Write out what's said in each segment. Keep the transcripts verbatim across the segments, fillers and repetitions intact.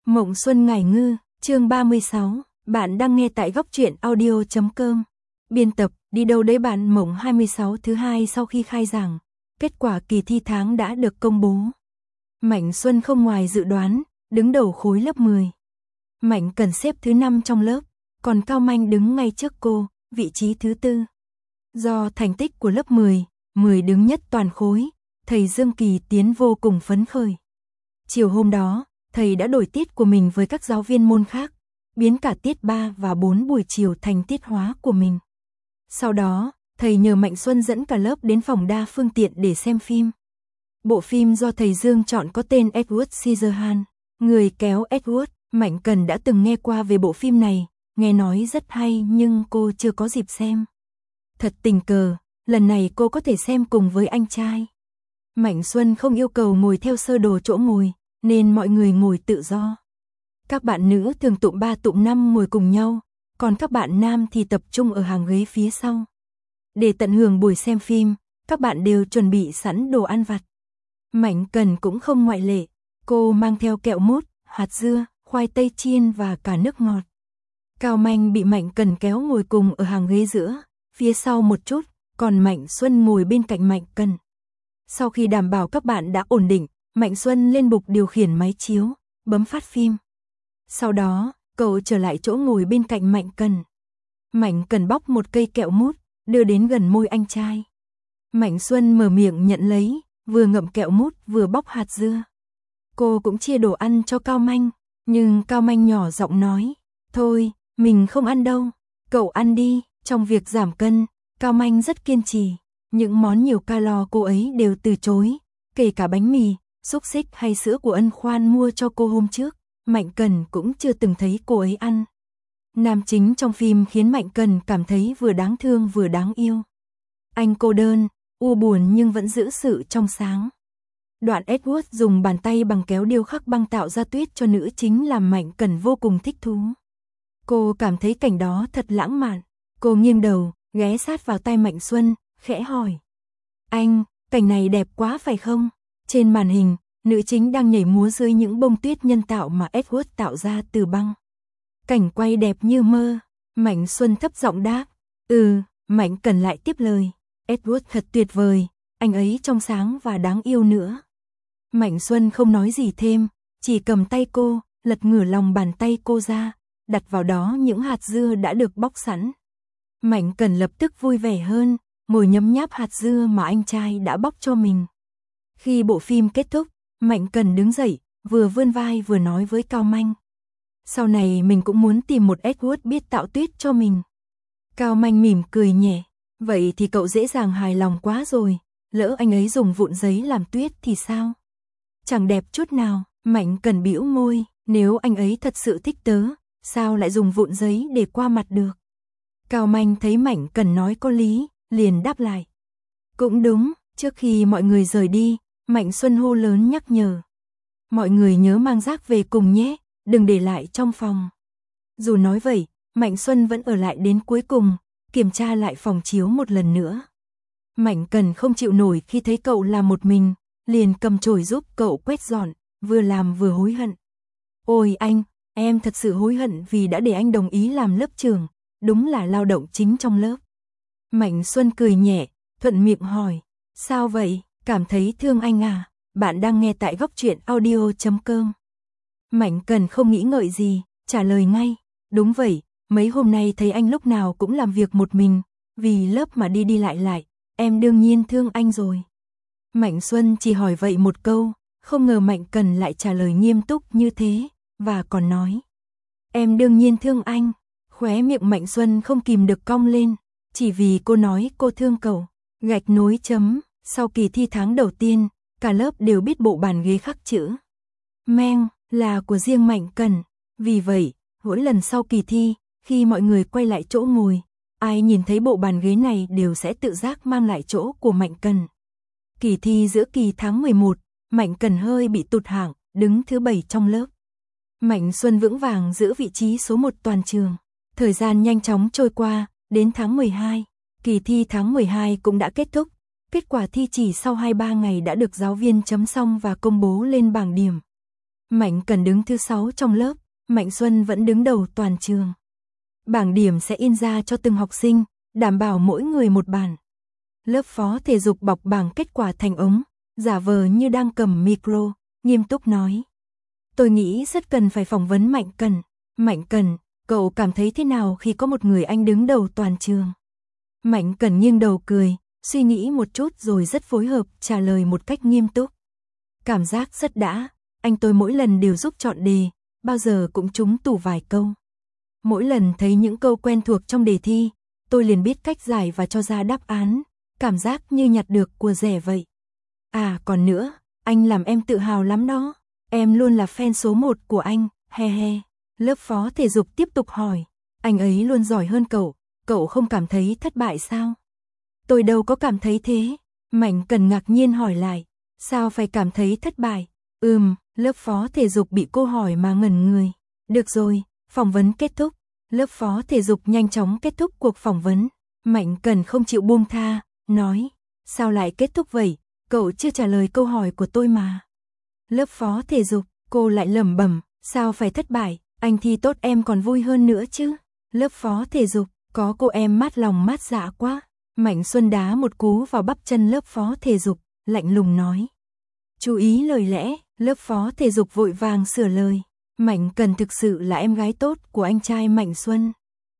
Mộng Xuân Ngải Ngư, chương ba mươi sáu, bạn đang nghe tại góc truyện audio chấm com. Biên tập, đi đâu đấy bạn? Mộng hai mươi sáu thứ hai sau khi khai giảng, kết quả kỳ thi tháng đã được công bố. Mạnh Xuân không ngoài dự đoán, đứng đầu khối lớp mười. Mạnh Cần xếp thứ năm trong lớp, còn Cao Manh đứng ngay trước cô, vị trí thứ tư. Do thành tích của lớp mười, mười đứng nhất toàn khối, thầy Dương Kỳ Tiến vô cùng phấn khởi. Chiều hôm đó, thầy đã đổi tiết của mình với các giáo viên môn khác, biến cả tiết ba và bốn buổi chiều thành tiết hóa của mình. Sau đó, thầy nhờ Mạnh Xuân dẫn cả lớp đến phòng đa phương tiện để xem phim. Bộ phim do thầy Dương chọn có tên Edward Scissorhands, người kéo Edward. Mạnh Cần đã từng nghe qua về bộ phim này, nghe nói rất hay nhưng cô chưa có dịp xem. Thật tình cờ, lần này cô có thể xem cùng với anh trai. Mạnh Xuân không yêu cầu ngồi theo sơ đồ chỗ ngồi, nên mọi người ngồi tự do. Các bạn nữ thường tụm ba tụm năm ngồi cùng nhau, còn các bạn nam thì tập trung ở hàng ghế phía sau. Để tận hưởng buổi xem phim, các bạn đều chuẩn bị sẵn đồ ăn vặt. Mạnh Cần cũng không ngoại lệ, cô mang theo kẹo mút, hạt dưa, khoai tây chiên và cả nước ngọt. Cao Manh bị Mạnh Cần kéo ngồi cùng ở hàng ghế giữa, phía sau một chút, còn Mạnh Xuân ngồi bên cạnh Mạnh Cần. Sau khi đảm bảo các bạn đã ổn định, Mạnh Xuân lên bục điều khiển máy chiếu, bấm phát phim. Sau đó, cậu trở lại chỗ ngồi bên cạnh Mạnh Cần. Mạnh Cần bóc một cây kẹo mút, đưa đến gần môi anh trai. Mạnh Xuân mở miệng nhận lấy, vừa ngậm kẹo mút vừa bóc hạt dưa. Cô cũng chia đồ ăn cho Cao Manh, nhưng Cao Manh nhỏ giọng nói, thôi, mình không ăn đâu, cậu ăn đi. Trong việc giảm cân, Cao Manh rất kiên trì, những món nhiều calo cô ấy đều từ chối, kể cả bánh mì, xúc xích hay sữa của Ân Khoan mua cho cô hôm trước, Mạnh Cần cũng chưa từng thấy cô ấy ăn. Nam chính trong phim khiến Mạnh Cần cảm thấy vừa đáng thương vừa đáng yêu. Anh cô đơn, u buồn nhưng vẫn giữ sự trong sáng. Đoạn Edward dùng bàn tay bằng kéo điêu khắc băng tạo ra tuyết cho nữ chính làm Mạnh Cần vô cùng thích thú. Cô cảm thấy cảnh đó thật lãng mạn. Cô nghiêng đầu, ghé sát vào tai Mạnh Xuân, khẽ hỏi. Anh, cảnh này đẹp quá phải không? Trên màn hình, nữ chính đang nhảy múa dưới những bông tuyết nhân tạo mà Edward tạo ra từ băng. Cảnh quay đẹp như mơ. Mạnh Xuân thấp giọng đáp. Ừ, Mạnh Cần lại tiếp lời. Edward thật tuyệt vời, anh ấy trong sáng và đáng yêu nữa. Mạnh Xuân không nói gì thêm, chỉ cầm tay cô, lật ngửa lòng bàn tay cô ra, đặt vào đó những hạt dưa đã được bóc sẵn. Mạnh Cần lập tức vui vẻ hơn, ngồi nhấm nháp hạt dưa mà anh trai đã bóc cho mình. Khi bộ phim kết thúc, Mạnh Cần đứng dậy, vừa vươn vai vừa nói với Cao Manh. Sau này mình cũng muốn tìm một Edward biết tạo tuyết cho mình. Cao Manh mỉm cười nhẹ, vậy thì cậu dễ dàng hài lòng quá rồi, lỡ anh ấy dùng vụn giấy làm tuyết thì sao? Chẳng đẹp chút nào. Mạnh Cần bĩu môi, nếu anh ấy thật sự thích tớ, sao lại dùng vụn giấy để qua mặt được? Cao Manh thấy Mạnh Cần nói có lý, liền đáp lại. Cũng đúng. Trước khi mọi người rời đi, Mạnh Xuân hô lớn nhắc nhở. Mọi người nhớ mang rác về cùng nhé, đừng để lại trong phòng. Dù nói vậy, Mạnh Xuân vẫn ở lại đến cuối cùng, kiểm tra lại phòng chiếu một lần nữa. Mạnh Cần không chịu nổi khi thấy cậu làm một mình, liền cầm chổi giúp cậu quét dọn, vừa làm vừa hối hận. Ôi anh, em thật sự hối hận vì đã để anh đồng ý làm lớp trưởng, đúng là lao động chính trong lớp. Mạnh Xuân cười nhẹ, thuận miệng hỏi, sao vậy, cảm thấy thương anh à? Bạn đang nghe tại góc truyện audio chấm com. Mạnh Cần không nghĩ ngợi gì, trả lời ngay, đúng vậy, mấy hôm nay thấy anh lúc nào cũng làm việc một mình, vì lớp mà đi đi lại lại, em đương nhiên thương anh rồi. Mạnh Xuân chỉ hỏi vậy một câu, không ngờ Mạnh Cần lại trả lời nghiêm túc như thế, và còn nói. Em đương nhiên thương anh. Khóe miệng Mạnh Xuân không kìm được cong lên, chỉ vì cô nói cô thương cậu. Gạch nối chấm, sau kỳ thi tháng đầu tiên, cả lớp đều biết bộ bàn ghế khắc chữ Meng là của riêng Mạnh Cần. Vì vậy, mỗi lần sau kỳ thi, khi mọi người quay lại chỗ ngồi, ai nhìn thấy bộ bàn ghế này đều sẽ tự giác mang lại chỗ của Mạnh Cần. Kỳ thi giữa kỳ tháng mười một, Mạnh Cần hơi bị tụt hạng, đứng thứ bảy trong lớp. Mạnh Xuân vững vàng giữ vị trí số một toàn trường. Thời gian nhanh chóng trôi qua, đến tháng mười hai, kỳ thi tháng mười hai cũng đã kết thúc. Kết quả thi chỉ sau hai ba ngày đã được giáo viên chấm xong và công bố lên bảng điểm. Mạnh Cần đứng thứ sáu trong lớp, Mạnh Xuân vẫn đứng đầu toàn trường. Bảng điểm sẽ in ra cho từng học sinh, đảm bảo mỗi người một bản. Lớp phó thể dục bọc bảng kết quả thành ống, giả vờ như đang cầm micro, nghiêm túc nói. Tôi nghĩ rất cần phải phỏng vấn Mạnh Cần. Mạnh Cần, cậu cảm thấy thế nào khi có một người anh đứng đầu toàn trường? Mạnh Cần nghiêng đầu cười, suy nghĩ một chút rồi rất phối hợp trả lời một cách nghiêm túc. Cảm giác rất đã, anh tôi mỗi lần đều giúp chọn đề, bao giờ cũng trúng tủ vài câu. Mỗi lần thấy những câu quen thuộc trong đề thi, tôi liền biết cách giải và cho ra đáp án, cảm giác như nhặt được của rẻ vậy. À còn nữa, anh làm em tự hào lắm đó, em luôn là fan số một của anh, he he. Lớp phó thể dục tiếp tục hỏi, anh ấy luôn giỏi hơn cậu, cậu không cảm thấy thất bại sao? Tôi đâu có cảm thấy thế. Mạnh Cần ngạc nhiên hỏi lại, sao phải cảm thấy thất bại? Ừm, lớp phó thể dục bị cô hỏi mà ngẩn người. Được rồi, phỏng vấn kết thúc. Lớp phó thể dục nhanh chóng kết thúc cuộc phỏng vấn. Mạnh Cần không chịu buông tha, nói, sao lại kết thúc vậy? Cậu chưa trả lời câu hỏi của tôi mà. Lớp phó thể dục, cô lại lẩm bẩm, sao phải thất bại, anh thi tốt em còn vui hơn nữa chứ. Lớp phó thể dục, có cô em mát lòng mát dạ quá. Mạnh Xuân đá một cú vào bắp chân lớp phó thể dục, lạnh lùng nói. Chú ý lời lẽ, lớp phó thể dục vội vàng sửa lời. Mạnh Cần thực sự là em gái tốt của anh trai Mạnh Xuân.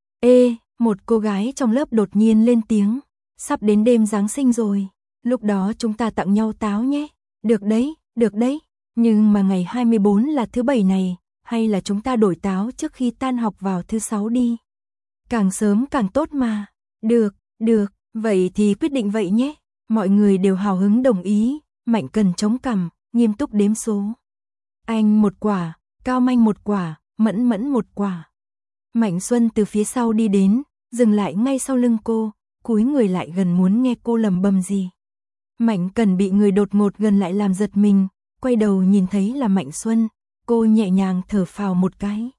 Ê, một cô gái trong lớp đột nhiên lên tiếng. Sắp đến đêm Giáng sinh rồi, lúc đó chúng ta tặng nhau táo nhé. Được đấy, được đấy, nhưng mà ngày hai mươi bốn là thứ bảy này, hay là chúng ta đổi táo trước khi tan học vào thứ sáu đi. Càng sớm càng tốt mà. Được, được, vậy thì quyết định vậy nhé. Mọi người đều hào hứng đồng ý. Mạnh Cần chống cằm, nghiêm túc đếm số. Anh một quả, Cao Manh một quả, Mẫn Mẫn một quả. Mạnh Xuân từ phía sau đi đến, dừng lại ngay sau lưng cô, cúi người lại gần muốn nghe cô lẩm bẩm gì. Mạnh Cần bị người đột ngột gần lại làm giật mình, quay đầu nhìn thấy là Mạnh Xuân, cô nhẹ nhàng thở phào một cái.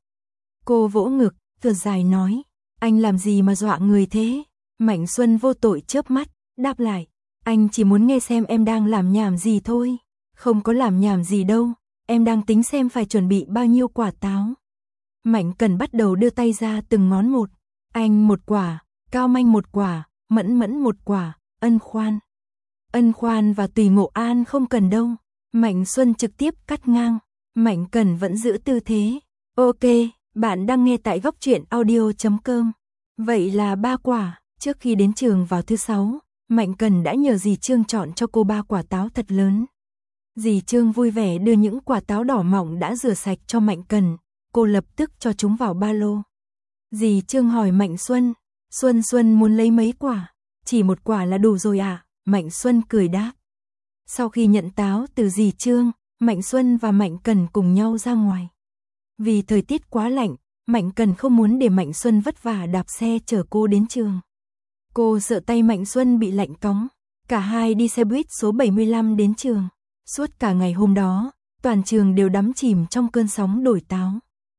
Cô vỗ ngực, thở dài nói, anh làm gì mà dọa người thế? Mạnh Xuân vô tội chớp mắt, đáp lại, anh chỉ muốn nghe xem em đang làm nhảm gì thôi. Không có làm nhảm gì đâu, em đang tính xem phải chuẩn bị bao nhiêu quả táo. Mạnh Cần bắt đầu đưa tay ra từng ngón một. Anh một quả, Cao Manh một quả, Mẫn Mẫn một quả, Ân Khoan. Ân Khoan và Tùy Ngộ An không cần đâu. Mạnh Xuân trực tiếp cắt ngang. Mạnh Cần vẫn giữ tư thế. Ok, bạn đang nghe tại góc truyện audio chấm com. Vậy là ba quả. Trước khi đến trường vào thứ sáu, Mạnh Cần đã nhờ dì Trương chọn cho cô ba quả táo thật lớn. Dì Trương vui vẻ đưa những quả táo đỏ mọng đã rửa sạch cho Mạnh Cần. Cô lập tức cho chúng vào ba lô. Dì Trương hỏi Mạnh Xuân, Xuân Xuân muốn lấy mấy quả? Chỉ một quả là đủ rồi ạ, à? Mạnh Xuân cười đáp. Sau khi nhận táo từ dì Trương, Mạnh Xuân và Mạnh Cần cùng nhau ra ngoài. Vì thời tiết quá lạnh, Mạnh Cần không muốn để Mạnh Xuân vất vả đạp xe chở cô đến trường. Cô sợ tay Mạnh Xuân bị lạnh cóng. Cả hai đi xe buýt số bảy mươi lăm đến trường. Suốt cả ngày hôm đó, toàn trường đều đắm chìm trong cơn sóng đổi táo.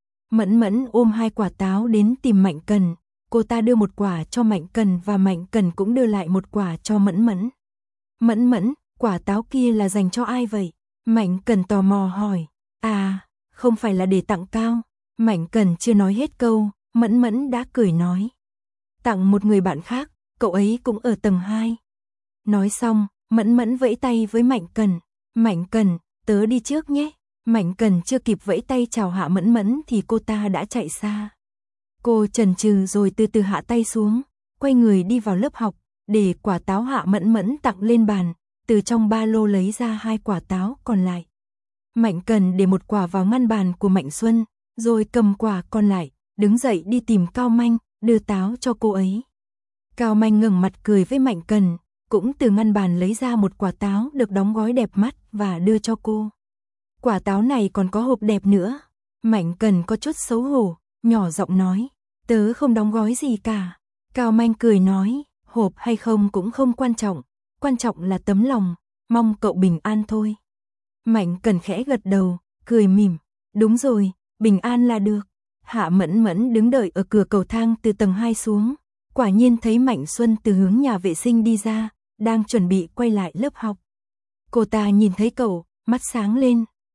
Mẫn Mẫn ôm hai quả táo đến tìm Mạnh Cần. Cô ta đưa một quả cho Mạnh Cần và Mạnh Cần cũng đưa lại một quả cho Mẫn Mẫn. Mẫn Mẫn, quả táo kia là dành cho ai vậy? Mạnh Cần tò mò hỏi. À, không phải là để tặng Cao. Mạnh Cần chưa nói hết câu, Mẫn Mẫn đã cười nói. Tặng một người bạn khác, cậu ấy cũng ở tầng hai. Nói xong, Mẫn Mẫn vẫy tay với Mạnh Cần. Mạnh Cần, tớ đi trước nhé. Mạnh Cần chưa kịp vẫy tay chào hạ Mẫn Mẫn thì cô ta đã chạy xa. Cô chần chừ rồi từ từ hạ tay xuống, quay người đi vào lớp học, để quả táo hạ Mẫn Mẫn tặng lên bàn, từ trong ba lô lấy ra hai quả táo còn lại. Mạnh Cần để một quả vào ngăn bàn của Mạnh Xuân, rồi cầm quả còn lại, đứng dậy đi tìm Cao Manh, đưa táo cho cô ấy. Cao Manh ngẩng mặt cười với Mạnh Cần, cũng từ ngăn bàn lấy ra một quả táo được đóng gói đẹp mắt và đưa cho cô. Quả táo này còn có hộp đẹp nữa. Mạnh Cần có chút xấu hổ, nhỏ giọng nói, tớ không đóng gói gì cả. Cao Manh cười nói, hộp hay không cũng không quan trọng, quan trọng là tấm lòng, mong cậu bình an thôi. Mạnh Cần khẽ gật đầu, cười mỉm, đúng rồi, bình an là được. Hạ Mẫn Mẫn đứng đợi ở cửa cầu thang từ tầng hai xuống, quả nhiên thấy Mạnh Xuân từ hướng nhà vệ sinh đi ra, đang chuẩn bị quay lại lớp học. Cô ta nhìn thấy cậu, mắt sáng lên,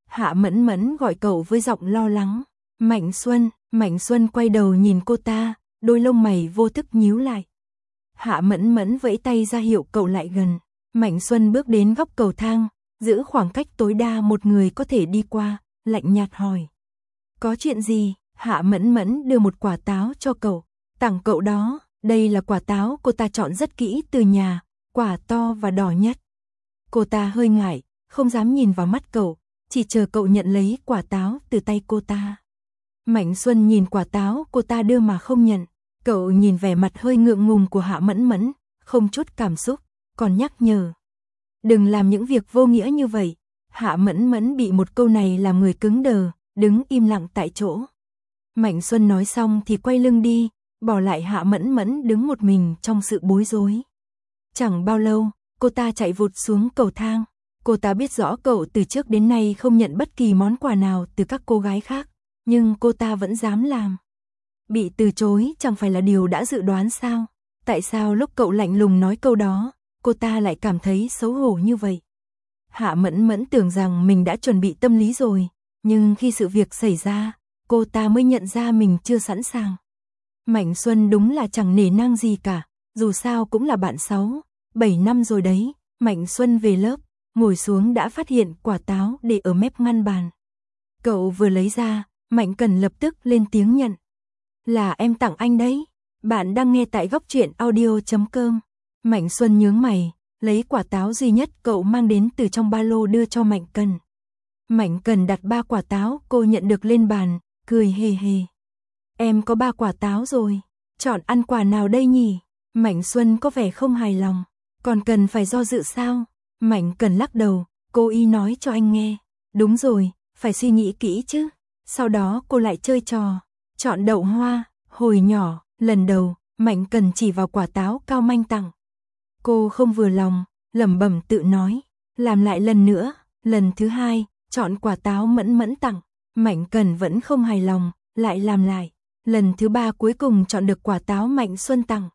Hạ Mẫn Mẫn gọi cậu với giọng lo lắng. Mạnh Xuân, Mạnh Xuân quay đầu nhìn cô ta, đôi lông mày vô thức nhíu lại. Hạ Mẫn Mẫn vẫy tay ra hiệu cậu lại gần. Mạnh Xuân bước đến góc cầu thang, giữ khoảng cách tối đa một người có thể đi qua, lạnh nhạt hỏi. Có chuyện gì? Hạ Mẫn Mẫn đưa một quả táo cho cậu. Tặng cậu đó, đây là quả táo cô ta chọn rất kỹ từ nhà, quả to và đỏ nhất. Cô ta hơi ngại, không dám nhìn vào mắt cậu, chỉ chờ cậu nhận lấy quả táo từ tay cô ta. Mạnh Xuân nhìn quả táo cô ta đưa mà không nhận. Cậu nhìn vẻ mặt hơi ngượng ngùng của Hạ Mẫn Mẫn, không chút cảm xúc, còn nhắc nhở. Đừng làm những việc vô nghĩa như vậy. Hạ Mẫn Mẫn bị một câu này làm người cứng đờ, đứng im lặng tại chỗ. Mạnh Xuân nói xong thì quay lưng đi, bỏ lại Hạ Mẫn Mẫn đứng một mình trong sự bối rối. Chẳng bao lâu, cô ta chạy vụt xuống cầu thang. Cô ta biết rõ cậu từ trước đến nay không nhận bất kỳ món quà nào từ các cô gái khác, nhưng cô ta vẫn dám làm. Bị từ chối chẳng phải là điều đã dự đoán sao? Tại sao lúc cậu lạnh lùng nói câu đó, cô ta lại cảm thấy xấu hổ như vậy? Hạ Mẫn Mẫn tưởng rằng mình đã chuẩn bị tâm lý rồi, nhưng khi sự việc xảy ra, cô ta mới nhận ra mình chưa sẵn sàng. Mạnh Xuân đúng là chẳng nể nang gì cả, dù sao cũng là bạn sáu, bảy năm rồi đấy. Mạnh Xuân về lớp, ngồi xuống đã phát hiện quả táo để ở mép ngăn bàn. Cậu vừa lấy ra, Mạnh Cần lập tức lên tiếng nhận. Là em tặng anh đấy. Bạn đang nghe tại góc truyện audio chấm com. Mạnh Xuân nhướng mày, lấy quả táo duy nhất cậu mang đến từ trong ba lô đưa cho Mạnh Cần. Mạnh Cần đặt ba quả táo cô nhận được lên bàn, cười hề hề. Em có ba quả táo rồi, chọn ăn quả nào đây nhỉ? Mạnh Xuân có vẻ không hài lòng. Còn cần phải do dự sao? Mạnh Cần lắc đầu, cô y nói cho anh nghe. Đúng rồi, phải suy nghĩ kỹ chứ. Sau đó cô lại chơi trò. Chọn đậu hoa. Hồi nhỏ, lần đầu, Mạnh Cần chỉ vào quả táo Cao Manh tặng. Cô không vừa lòng, lẩm bẩm tự nói. Làm lại lần nữa, lần thứ hai, chọn quả táo Mẫn Mẫn tặng. Mạnh Cần vẫn không hài lòng, lại làm lại. Lần thứ ba cuối cùng chọn được quả táo Mạnh Xuân tặng.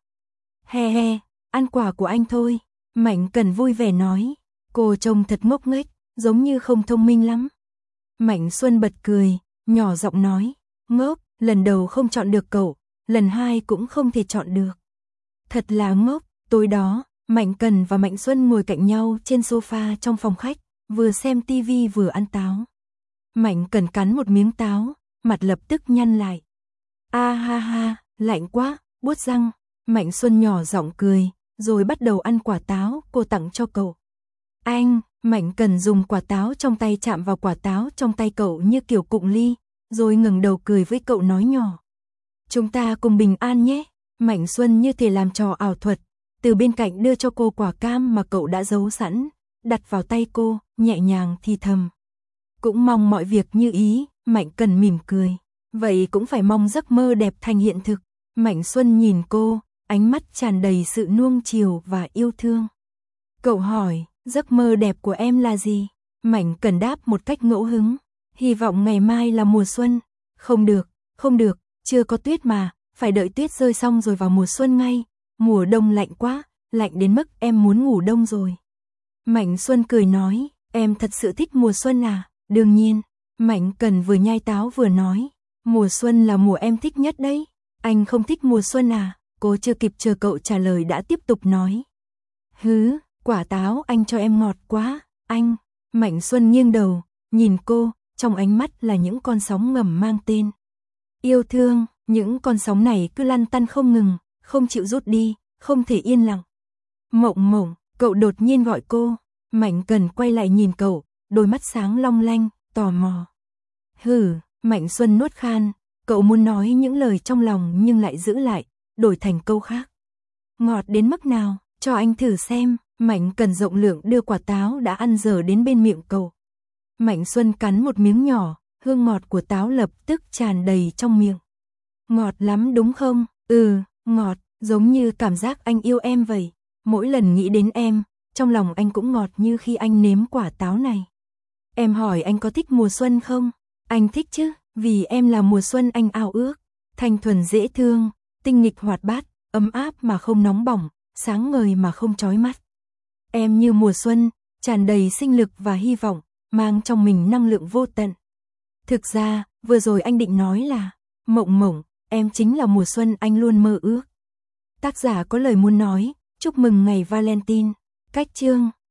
He he, ăn quả của anh thôi. Mạnh Cần vui vẻ nói. Cô trông thật ngốc nghếch, giống như không thông minh lắm. Mạnh Xuân bật cười, nhỏ giọng nói. Ngốc, lần đầu không chọn được cậu, lần hai cũng không thể chọn được. Thật là ngốc. Tối đó, Mạnh Cần và Mạnh Xuân ngồi cạnh nhau trên sofa trong phòng khách, vừa xem tivi vừa ăn táo. Mạnh Cần cắn một miếng táo, mặt lập tức nhăn lại. A ha ha, lạnh quá, buốt răng. Mạnh Xuân nhỏ giọng cười, rồi bắt đầu ăn quả táo cô tặng cho cậu. Anh, Mạnh Cần dùng quả táo trong tay chạm vào quả táo trong tay cậu như kiểu cụng ly, rồi ngẩng đầu cười với cậu nói nhỏ. Chúng ta cùng bình an nhé. Mạnh Xuân như thể làm trò ảo thuật, từ bên cạnh đưa cho cô quả cam mà cậu đã giấu sẵn, đặt vào tay cô, nhẹ nhàng thì thầm. Cũng mong mọi việc như ý. Mạnh Cần mỉm cười. Vậy cũng phải mong giấc mơ đẹp thành hiện thực. Mạnh Xuân nhìn cô, ánh mắt tràn đầy sự nuông chiều và yêu thương. Cậu hỏi, giấc mơ đẹp của em là gì? Mạnh Cần đáp một cách ngẫu hứng. Hy vọng ngày mai là mùa xuân. Không được, không được, chưa có tuyết mà, phải đợi tuyết rơi xong rồi vào mùa xuân ngay. Mùa đông lạnh quá, lạnh đến mức em muốn ngủ đông rồi. Mạnh Xuân cười nói, em thật sự thích mùa xuân à? Đương nhiên. Mạnh Cần vừa nhai táo vừa nói, mùa xuân là mùa em thích nhất đấy. Anh không thích mùa xuân à? Cô chưa kịp chờ cậu trả lời đã tiếp tục nói. Hứ, quả táo anh cho em ngọt quá, anh. Mạnh Xuân nghiêng đầu, nhìn cô, trong ánh mắt là những con sóng ngầm mang tên yêu thương. Những con sóng này cứ lăn tăn không ngừng, không chịu rút đi, không thể yên lặng. Mộng Mộng, cậu đột nhiên gọi cô. Mạnh Cần quay lại nhìn cậu, đôi mắt sáng long lanh, tò mò. Hừ, Mạnh Xuân nuốt khan, cậu muốn nói những lời trong lòng nhưng lại giữ lại, đổi thành câu khác. Ngọt đến mức nào, cho anh thử xem. Mạnh Cần rộng lượng đưa quả táo đã ăn dở đến bên miệng cậu. Mạnh Xuân cắn một miếng nhỏ, hương ngọt của táo lập tức tràn đầy trong miệng. Ngọt lắm đúng không? Ừ, ngọt, giống như cảm giác anh yêu em vậy. Mỗi lần nghĩ đến em, trong lòng anh cũng ngọt như khi anh nếm quả táo này. Em hỏi anh có thích mùa xuân không? Anh thích chứ, vì em là mùa xuân anh ao ước. Thanh thuần dễ thương, tinh nghịch hoạt bát, ấm áp mà không nóng bỏng, sáng ngời mà không chói mắt. Em như mùa xuân, tràn đầy sinh lực và hy vọng, mang trong mình năng lượng vô tận. Thực ra, vừa rồi anh định nói là, Mộng Mộng, em chính là mùa xuân anh luôn mơ ước. Tác giả có lời muốn nói, chúc mừng ngày Valentine. Cách chương